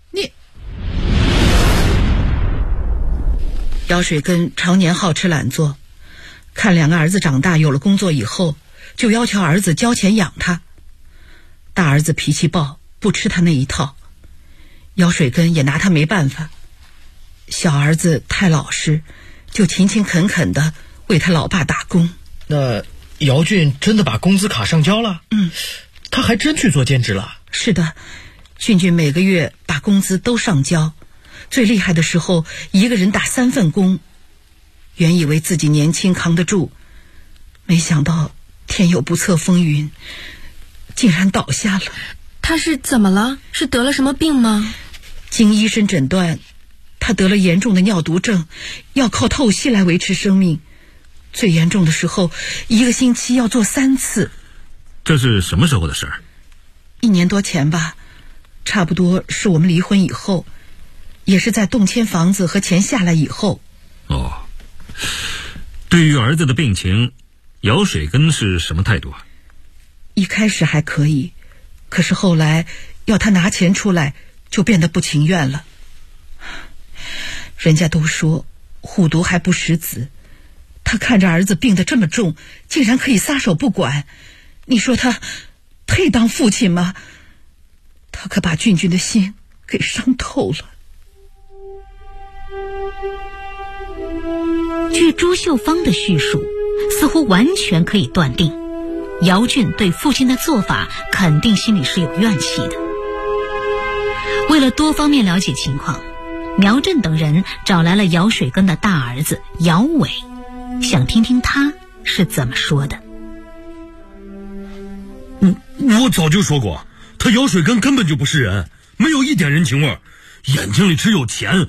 姚水根常年好吃懒做，看2个儿子长大有了工作以后，就要求儿子交钱养他。大儿子脾气暴，不吃他那一套，姚水根也拿他没办法。小儿子太老实，就勤勤恳恳的为他老爸打工。 那姚俊真的把工资卡上交了？他还真去做兼职了？ 是的，俊俊每个月把工资都上交，最厉害的时候一个人打3份工。原以为自己年轻扛得住，没想到天有不测风云，竟然倒下了。 他是怎么了？是得了什么病吗？ 经医生诊断，他得了严重的尿毒症，要靠透析来维持生命。最严重的时候1个星期要做3次。 这是什么时候的事儿 ？1年多前吧，差不多是我们离婚以后，也是在动迁房子和钱下来以后。 对于儿子的病情，姚水根是什么态度啊？ 一开始还可以，可是后来要他拿钱出来，就变得不情愿了。人家都说虎毒还不食子，他看着儿子病得这么重，竟然可以撒手不管，你说他配当父亲吗？他可把俊俊的心给伤透了。 据朱秀芳的叙述，似乎完全可以断定，姚俊对父亲的做法肯定心里是有怨气的。为了多方面了解情况，苗振等人找来了姚水根的大儿子姚伟，想听听他是怎么说的。 我早就说过，他姚水根根本就不是人，没有一点人情味，眼睛里只有钱。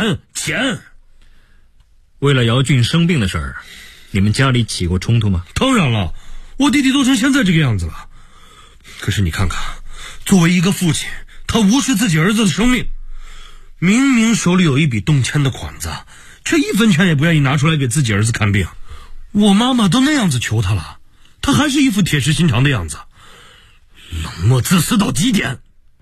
为了姚俊生病的事儿，你们家里起过冲突吗？ 当然了，我弟弟都成现在这个样子了。可是你看看，作为一个父亲，他无视自己儿子的生命，明明手里有一笔动迁的款子，却1分钱也不愿意拿出来给自己儿子看病。我妈妈都那样子求他了，他还是一副铁石心肠的样子，冷漠自私到极点。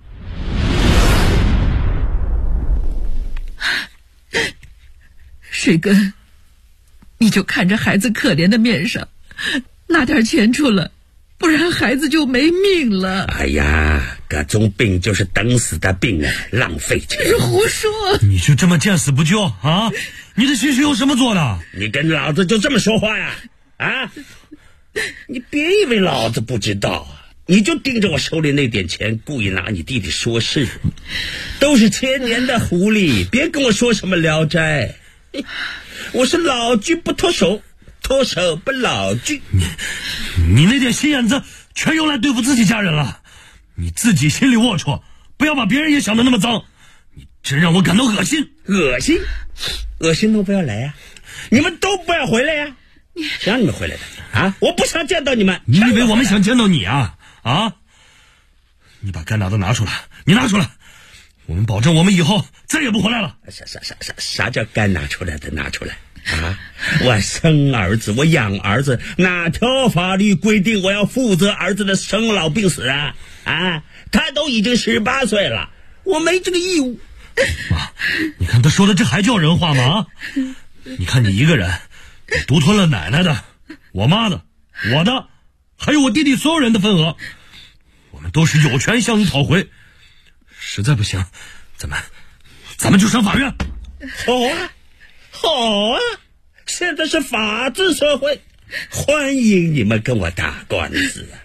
水根，你就看着孩子可怜的面上，拿点钱出来，不然孩子就没命了。 哎呀，各种病就是等死的病啊，浪费钱。 这是胡说！ 你就这么见死不救啊？你的心是由什么做的？ 你跟老子就这么说话呀？啊！你别以为老子不知道啊！你就盯着我手里那点钱，故意拿你弟弟说事，都是千年的狐狸，别跟我说什么聊斋。我是老锯不脱手，脱手不老锯。 你那点心眼子全用来对付自己家人了，你自己心里龌龊，不要把别人也想得那么脏，你真让我感到恶心。 恶心都不要来呀！你们都不要回来呀！想你们回来的啊！我不想见到你们。 你以为我们想见到你啊？啊！你把该拿的拿出来，你拿出来，我们保证我们以后再也不回来了。 啥叫该拿出来的拿出来啊？我生儿子，我养儿子，哪条法律规定我要负责儿子的生老病死啊？啊，他都已经18岁了，我没这个义务。 妈，你看他说的这还叫人话吗？啊！你看你一个人，你独吞了奶奶的、我妈的、我的，还有我弟弟所有人的份额，我们都是有权向你讨回。实在不行，咱们就上法院。 好啊，现在是法治社会，欢迎你们跟我打官司啊！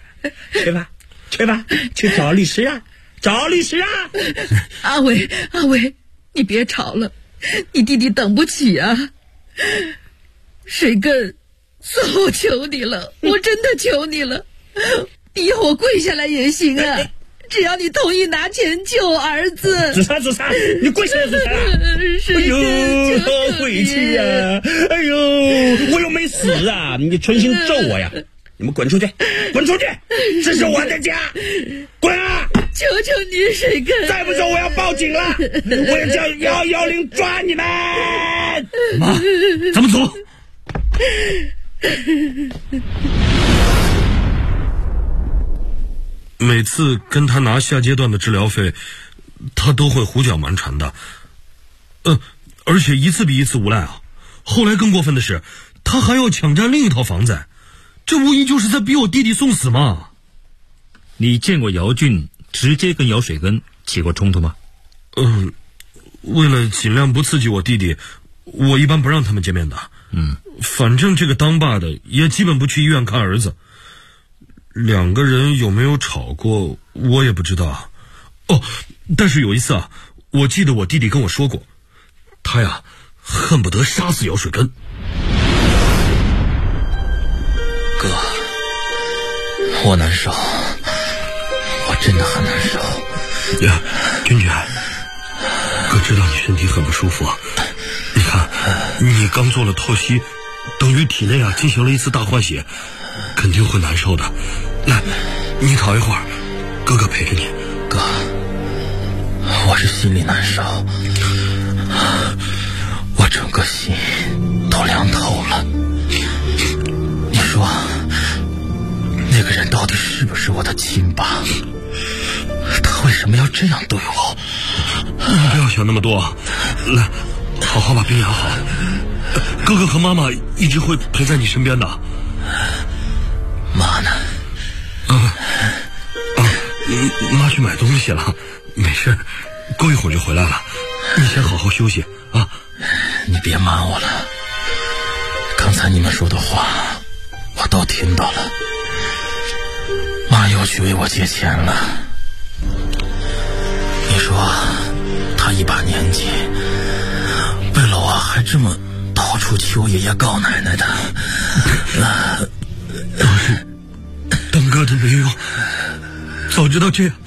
去吧，去找律师啊！找律师啊！ 阿伟， 你别吵了，你弟弟等不起啊。水根，我求你了，我真的求你了，你要我跪下来也行啊，只要你同意拿钱救儿子。 自杀，你跪下来自杀啊！哎呦，晦气呀！哎呦，我又没死啊！你存心咒我呀！你们滚出去！滚出去！这是我的家，滚啊！ 求求你，水根！ 再不走，我要报警了！我要叫110抓你们！ 妈，咱们走。每次跟他拿下阶段的治疗费，他都会胡搅蛮缠的，而且一次比一次无赖啊！后来更过分的是，他还要抢占另一套房子，这无疑就是在逼我弟弟送死嘛！ 你见过姚俊直接跟姚水根起过冲突吗？ 为了尽量不刺激我弟弟，我一般不让他们见面的。反正这个当爸的也基本不去医院看儿子。两个人有没有吵过我也不知道。但是有一次啊，我记得我弟弟跟我说过，他呀恨不得杀死姚水根。 哥，我难受，我真的很难受。 呀，君君，哥知道你身体很不舒服，你看你刚做了透析，等于体内进行了一次大换血，肯定会难受的。来，你躺一会儿，哥哥陪着你。 哥，我是心里难受，我整个心都凉透了。你说那个人到底是不是我的亲爸？他为什么要这样对我？ 你不要想那么多，来，好好把病养好。哥哥和妈妈一直会陪在你身边的。 妈呢？ 妈去买东西了，没事，过一会儿就回来了。你先好好休息啊。 你别骂我了，刚才你们说的话我都听到了。妈又去为我借钱了。你说他一把年纪，为了我还这么到处求爷爷告奶奶的。 要是当哥的没有早知道这样，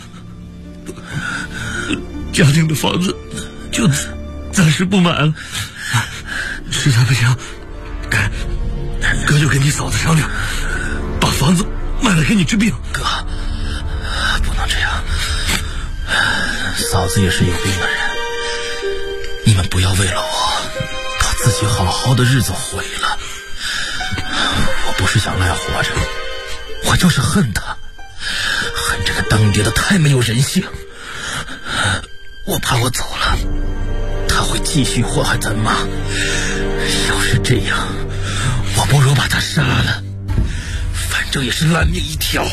家庭的房子就暂时不买了。实在不行，哥就跟你嫂子商量，把房子卖了给你治病。 哥，不能这样，嫂子也是有病的人，你们不要为了我把自己好好的日子毁了。我不是想赖活着，我就是恨他，恨这个当爹的太没有人性。我怕我走了，他会继续祸害咱妈。要是这样，我不如把他杀了，反正也是烂命一条。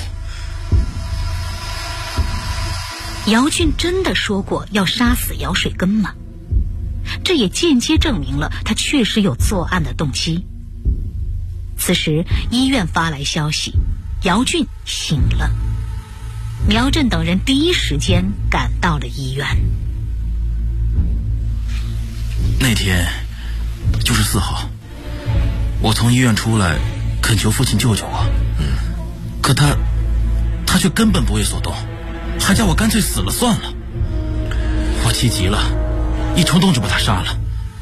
姚俊真的说过要杀死姚水根吗？这也间接证明了他确实有作案的动机。此时医院发来消息，姚俊醒了。苗振等人第一时间赶到了医院。 那天就是4号，我从医院出来恳求父亲救救我，可他却根本不为所动，还叫我干脆死了算了。我气急了，一冲动就把他杀了。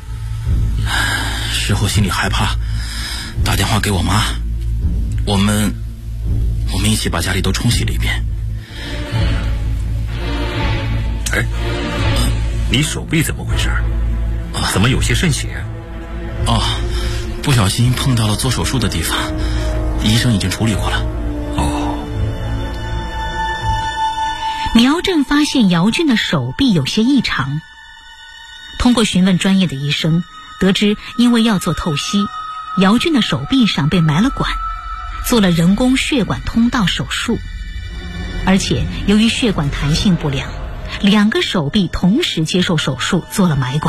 事后心里害怕，打电话给我妈，我们一起把家里都冲洗了一遍。 你手臂怎么回事？怎么有些渗血？ 不小心碰到了做手术的地方，医生已经处理过了。 苗振发现姚俊的手臂有些异常，通过询问专业的医生，得知因为要做透析，姚俊的手臂上被埋了管，做了人工血管通道手术，而且由于血管弹性不良，2个手臂同时接受手术做了埋管。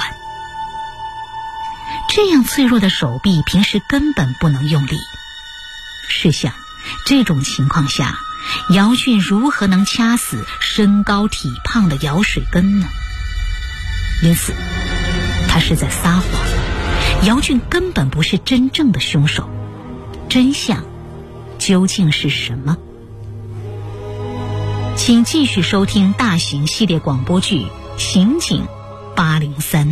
这样脆弱的手臂平时根本不能用力，试想这种情况下，姚俊如何能掐死身高体胖的姚水根呢？ 因此他是在撒谎。姚俊根本不是真正的凶手，真相究竟是什么？请继续收听大型系列广播剧《刑警803》。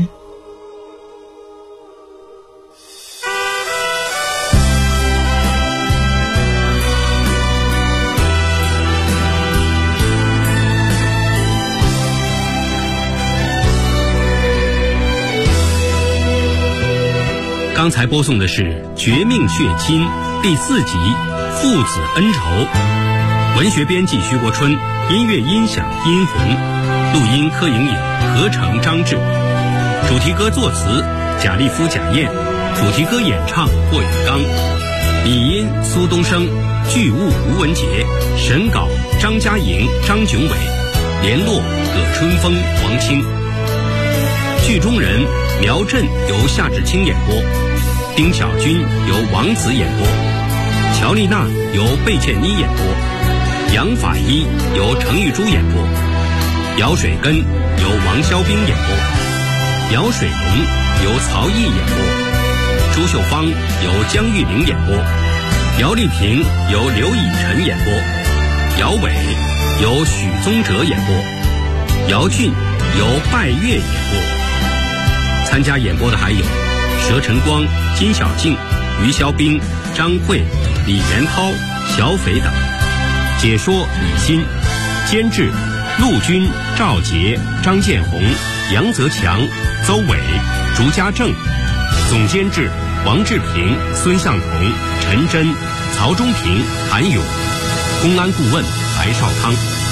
刚才播送的是《绝命血亲》第4集《父子恩仇》，文学编辑徐国春，音乐音响殷红，录音柯莹莹，合成张志，主题歌作词贾立夫、贾燕，主题歌演唱霍永刚，拟音苏东升，剧务吴文杰，审稿张嘉莹、张炯伟，联络葛春风、王清。剧中人苗震由夏志清演播，丁小军由王子演播，乔丽娜由贝倩妮演播，杨法医由程玉珠演播，姚水根由王肖兵演播，姚水龙由曹毅演播，朱秀芳由江玉玲演播，姚丽萍由刘以晨演播，姚伟由许宗哲演播，姚俊由拜月演播。参加演播的还有佘晨光、金小静、于肖兵、张慧、李元涛、小斐等。解说李欣，监制陆军、赵杰、张建红、杨泽强、邹伟、竹家正。总监制王志平、孙向同、陈真、曹忠平、韩勇。公安顾问白绍康。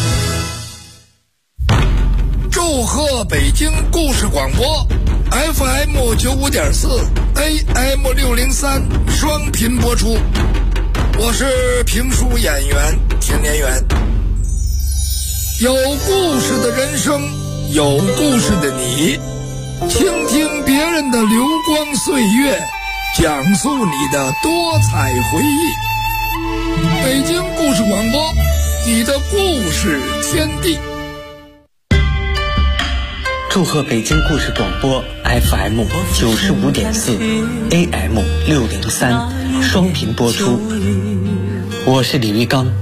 祝贺北京故事广播 FM 95.4 AM 603双频播出，我是评书演员田连元。有故事的人生，有故事的你，倾听别人的流光岁月，讲述你的多彩回忆。北京故事广播，你的故事天地。 祝贺北京故事广播 FM 95.4 AM 603双频播出，我是李玉刚。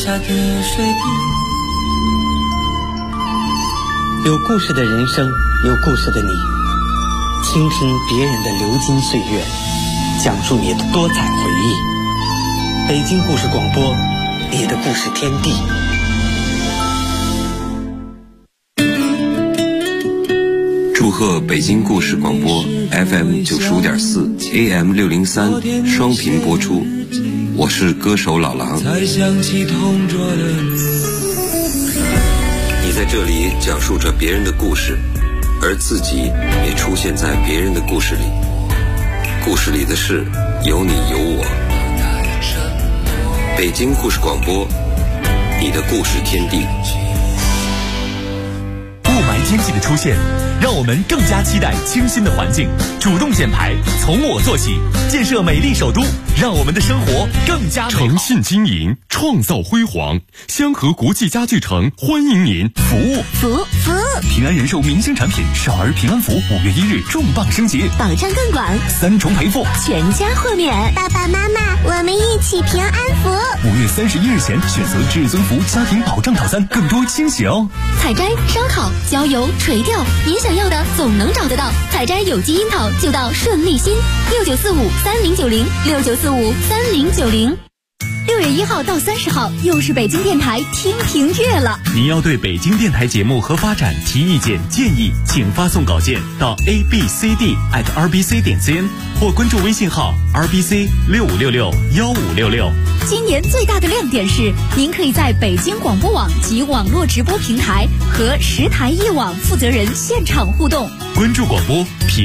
有故事的人生，有故事的你，倾听别人的流金岁月，讲述你的多彩回忆。北京故事广播，你的故事天地。 祝贺北京故事广播 FM 95.4 AM 603双频播出，我是歌手老狼。你在这里讲述着别人的故事，而自己也出现在别人的故事里。故事里的事有你有我。北京故事广播，你的故事天地。 雾霾天气的出现，让我们更加期待清新的环境。主动减排，从我做起，建设美丽首都，让我们的生活更加美好。 诚信经营，创造辉煌。香河国际家具城欢迎您。 服务。平安人寿明星产品少儿平安符5月1日重磅升级， 保障更广 ，3重赔付， 全家豁免。 爸爸妈妈，我们一起平安符。 5月31日前选择至尊福家庭保障套餐，更多惊喜哦！ 采摘、烧烤、浇油、垂钓，你想要的总能找得到。采摘有机樱桃就到顺利新，69453090，69453090。6月1号到30号，又是北京电台听评月了。 您要对北京电台节目和发展提意见建议，请发送稿件到 abcd@rbc.cn 或关注微信号 rbc65661566。 今年最大的亮点是，您可以在北京广播网及网络直播平台和10台1网负责人现场互动。 关注广播评